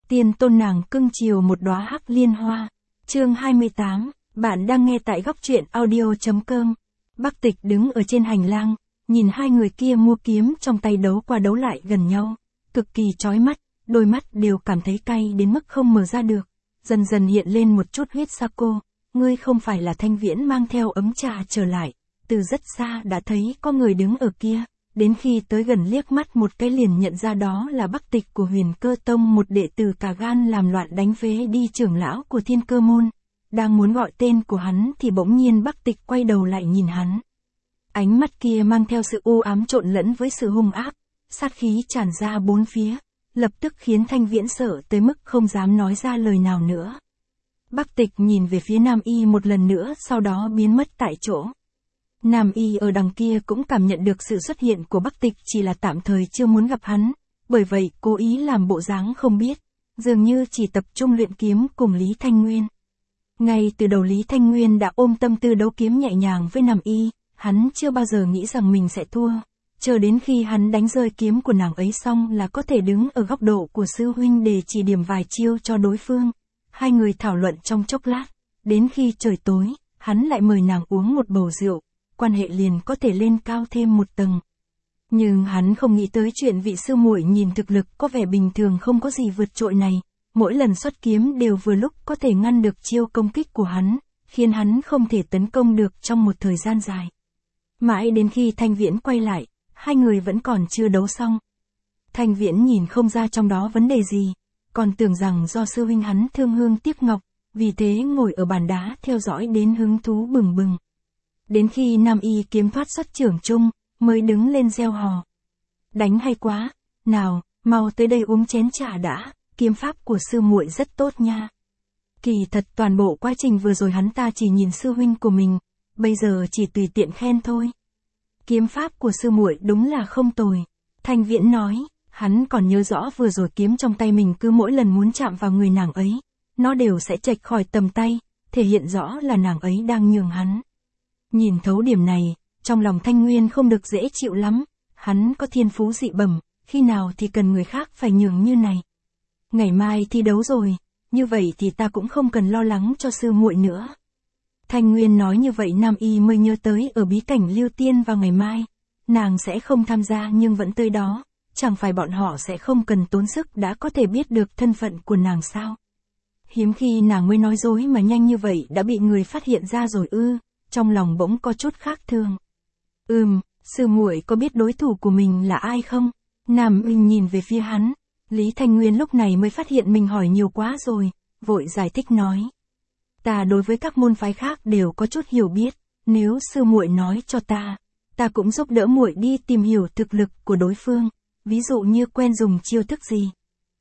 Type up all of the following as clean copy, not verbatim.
tiên tôn nàng cưng chiều một đóa hắc liên hoa. Chương 28, bạn đang nghe tại góc truyện audio.com. Bắc Tịch đứng ở trên hành lang, nhìn hai người kia mua kiếm trong tay đấu qua đấu lại gần nhau, cực kỳ chói mắt, đôi mắt đều cảm thấy cay đến mức không mở ra được. Dần dần hiện lên một chút huyết sa cô, ngươi không phải là Thanh Viễn mang theo ấm trà trở lại, từ rất xa đã thấy có người đứng ở kia, đến khi tới gần liếc mắt một cái liền nhận ra đó là Bắc Tịch của Huyền Cơ Tông, một đệ tử cả gan làm loạn đánh phế đi trưởng lão của Thiên Cơ môn. Đang muốn gọi tên của hắn thì bỗng nhiên Bắc Tịch quay đầu lại nhìn hắn. Ánh mắt kia mang theo sự u ám trộn lẫn với sự hung ác, sát khí tràn ra bốn phía, lập tức khiến Thanh Viễn sợ tới mức không dám nói ra lời nào nữa. Bắc Tịch nhìn về phía Nam Y một lần nữa, sau đó biến mất tại chỗ. Nam Y ở đằng kia cũng cảm nhận được sự xuất hiện của Bắc Tịch, chỉ là tạm thời chưa muốn gặp hắn, bởi vậy cố ý làm bộ dáng không biết, dường như chỉ tập trung luyện kiếm cùng Lý Thanh Nguyên. Ngay từ đầu Lý Thanh Nguyên đã ôm tâm tư đấu kiếm nhẹ nhàng với Nam Y, hắn chưa bao giờ nghĩ rằng mình sẽ thua, chờ đến khi hắn đánh rơi kiếm của nàng ấy xong là có thể đứng ở góc độ của sư huynh để chỉ điểm vài chiêu cho đối phương. Hai người thảo luận trong chốc lát, đến khi trời tối, hắn lại mời nàng uống một bầu rượu, quan hệ liền có thể lên cao thêm một tầng. Nhưng hắn không nghĩ tới chuyện vị sư muội nhìn thực lực có vẻ bình thường không có gì vượt trội này, mỗi lần xuất kiếm đều vừa lúc có thể ngăn được chiêu công kích của hắn, khiến hắn không thể tấn công được trong một thời gian dài. Mãi đến khi Thanh Viễn quay lại, hai người vẫn còn chưa đấu xong. Thanh Viễn nhìn không ra trong đó vấn đề gì, còn tưởng rằng do sư huynh hắn thương hương tiếc ngọc, vì thế ngồi ở bàn đá theo dõi đến hứng thú bừng bừng. Đến khi Nam Y kiếm thoát xuất trưởng chung, mới đứng lên reo hò. Đánh hay quá, nào, mau tới đây uống chén trà đã, kiếm pháp của sư muội rất tốt nha. Kỳ thật toàn bộ quá trình vừa rồi hắn ta chỉ nhìn sư huynh của mình, bây giờ chỉ tùy tiện khen thôi. Kiếm pháp của sư muội đúng là không tồi, Thanh Viễn nói, hắn còn nhớ rõ vừa rồi kiếm trong tay mình cứ mỗi lần muốn chạm vào người nàng ấy, nó đều sẽ chệch khỏi tầm tay, thể hiện rõ là nàng ấy đang nhường hắn. Nhìn thấu điểm này, trong lòng Thanh Nguyên không được dễ chịu lắm, hắn có thiên phú dị bẩm, khi nào thì cần người khác phải nhường như này. Ngày mai thi đấu rồi, như vậy thì ta cũng không cần lo lắng cho sư muội nữa. Thanh Nguyên nói như vậy Nam Y mới nhớ tới ở bí cảnh Lưu Tiên vào ngày mai, nàng sẽ không tham gia nhưng vẫn tới đó, chẳng phải bọn họ sẽ không cần tốn sức đã có thể biết được thân phận của nàng sao? Hiếm khi nàng mới nói dối mà nhanh như vậy đã bị người phát hiện ra rồi ư? Trong lòng bỗng có chút khác thường. Sư muội có biết đối thủ của mình là ai không? Nam Y nhìn về phía hắn, Lý Thanh Nguyên lúc này mới phát hiện mình hỏi nhiều quá rồi, vội giải thích nói. Ta đối với các môn phái khác đều có chút hiểu biết, nếu sư muội nói cho ta cũng giúp đỡ muội đi tìm hiểu thực lực của đối phương, ví dụ như quen dùng chiêu thức gì.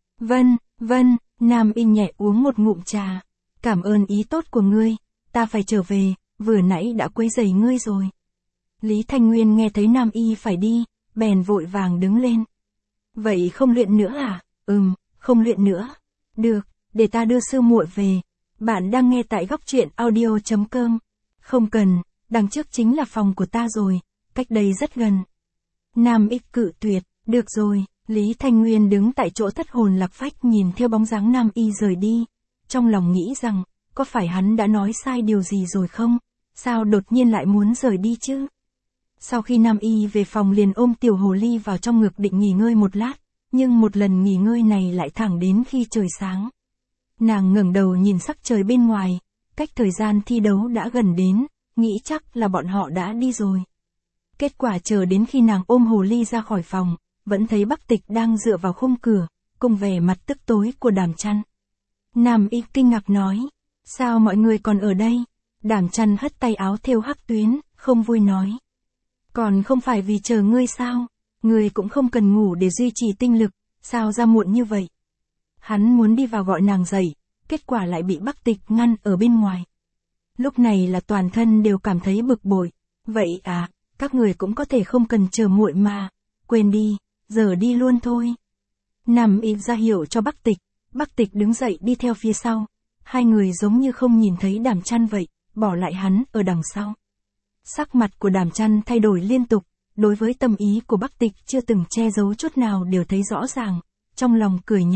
Vâng, Nam Y nhẹ uống một ngụm trà, cảm ơn ý tốt của ngươi, ta phải trở về, vừa nãy đã quấy rầy ngươi rồi. Lý Thanh Nguyên nghe thấy Nam Y phải đi, bèn vội vàng đứng lên. Vậy không luyện nữa à? Không luyện nữa. Được, để ta đưa sư muội về. Bạn đang nghe tại góc truyện audio.com. Không cần, đằng trước chính là phòng của ta rồi, cách đây rất gần. Nam Y cự tuyệt, được rồi, Lý Thanh Nguyên đứng tại chỗ thất hồn lạc phách nhìn theo bóng dáng Nam Y rời đi. Trong lòng nghĩ rằng, có phải hắn đã nói sai điều gì rồi không? Sao đột nhiên lại muốn rời đi chứ? Sau khi Nam Y về phòng liền ôm tiểu hồ ly vào trong ngực định nghỉ ngơi một lát, nhưng một lần nghỉ ngơi này lại thẳng đến khi trời sáng. Nàng ngẩng đầu nhìn sắc trời bên ngoài, cách thời gian thi đấu đã gần đến, nghĩ chắc là bọn họ đã đi rồi. Kết quả chờ đến khi nàng ôm hồ ly ra khỏi phòng, vẫn thấy Bắc Tịch đang dựa vào khung cửa, cùng vẻ mặt tức tối của Đàm Chăn. Nam Y kinh ngạc nói, sao mọi người còn ở đây? Đàm Chăn hất tay áo thêu hắc tuyến, không vui nói. Còn không phải vì chờ ngươi sao? Ngươi cũng không cần ngủ để duy trì tinh lực, sao ra muộn như vậy? Hắn muốn đi vào gọi nàng dậy, kết quả lại bị Bắc Tịch ngăn ở bên ngoài. Lúc này là toàn thân đều cảm thấy bực bội. Vậy à, các người cũng có thể không cần chờ muội mà, quên đi, giờ đi luôn thôi. Nam Y ra hiệu cho Bắc Tịch đứng dậy đi theo phía sau. Hai người giống như không nhìn thấy Đàm Chăn vậy, bỏ lại hắn ở đằng sau. Sắc mặt của Đàm Chăn thay đổi liên tục, đối với tâm ý của Bắc Tịch chưa từng che giấu chút nào đều thấy rõ ràng, trong lòng cười nhạo,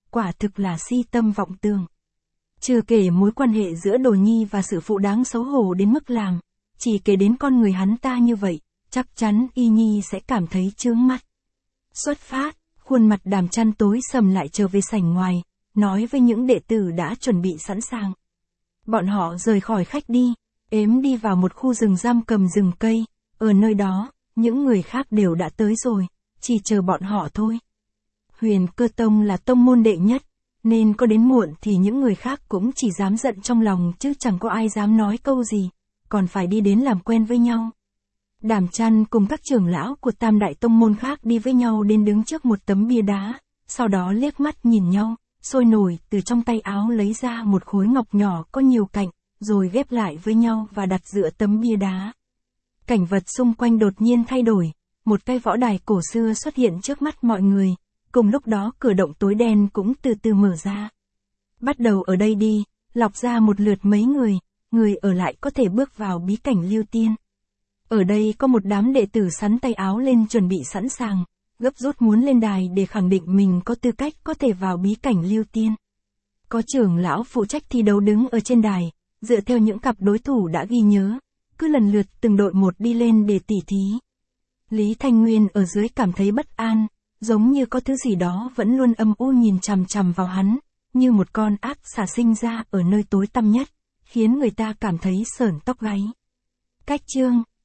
quả thực là si tâm vọng tưởng. Chưa kể mối quan hệ giữa Đồ Nhi và sự phụ đáng xấu hổ đến mức làm, chỉ kể đến con người hắn ta như vậy, chắc chắn Y Nhi sẽ cảm thấy chướng mắt. Xuất phát, khuôn mặt Đàm Chăn tối sầm lại trở về sảnh ngoài, nói với những đệ tử đã chuẩn bị sẵn sàng. Bọn họ rời khỏi khách đi, đi vào một khu rừng giam cầm rừng cây, ở nơi đó, những người khác đều đã tới rồi, chỉ chờ bọn họ thôi. Huyền Cơ Tông là tông môn đệ nhất, nên có đến muộn thì những người khác cũng chỉ dám giận trong lòng chứ chẳng có ai dám nói câu gì, còn phải đi đến làm quen với nhau. Đàm Chăn cùng các trưởng lão của tam đại tông môn khác đi với nhau đến đứng trước một tấm bia đá, sau đó liếc mắt nhìn nhau, sôi nổi từ trong tay áo lấy ra một khối ngọc nhỏ có nhiều cạnh, rồi ghép lại với nhau và đặt giữa tấm bia đá. Cảnh vật xung quanh đột nhiên thay đổi, một cái võ đài cổ xưa xuất hiện trước mắt mọi người, cùng lúc đó cửa động tối đen cũng từ từ mở ra. Bắt đầu ở đây đi, lọc ra một lượt mấy người ở lại có thể bước vào bí cảnh Lưu Tiên. Ở đây có một đám đệ tử sắn tay áo lên chuẩn bị sẵn sàng, gấp rút muốn lên đài để khẳng định mình có tư cách có thể vào bí cảnh Lưu Tiên. Có trưởng lão phụ trách thi đấu đứng ở trên đài, dựa theo những cặp đối thủ đã ghi nhớ, cứ lần lượt từng đội một đi lên để tỉ thí. Lý Thanh Nguyên ở dưới cảm thấy bất an, giống như có thứ gì đó vẫn luôn âm u nhìn chằm chằm vào hắn, như một con ác xà sinh ra ở nơi tối tăm nhất, khiến người ta cảm thấy sởn tóc gáy. Cách chương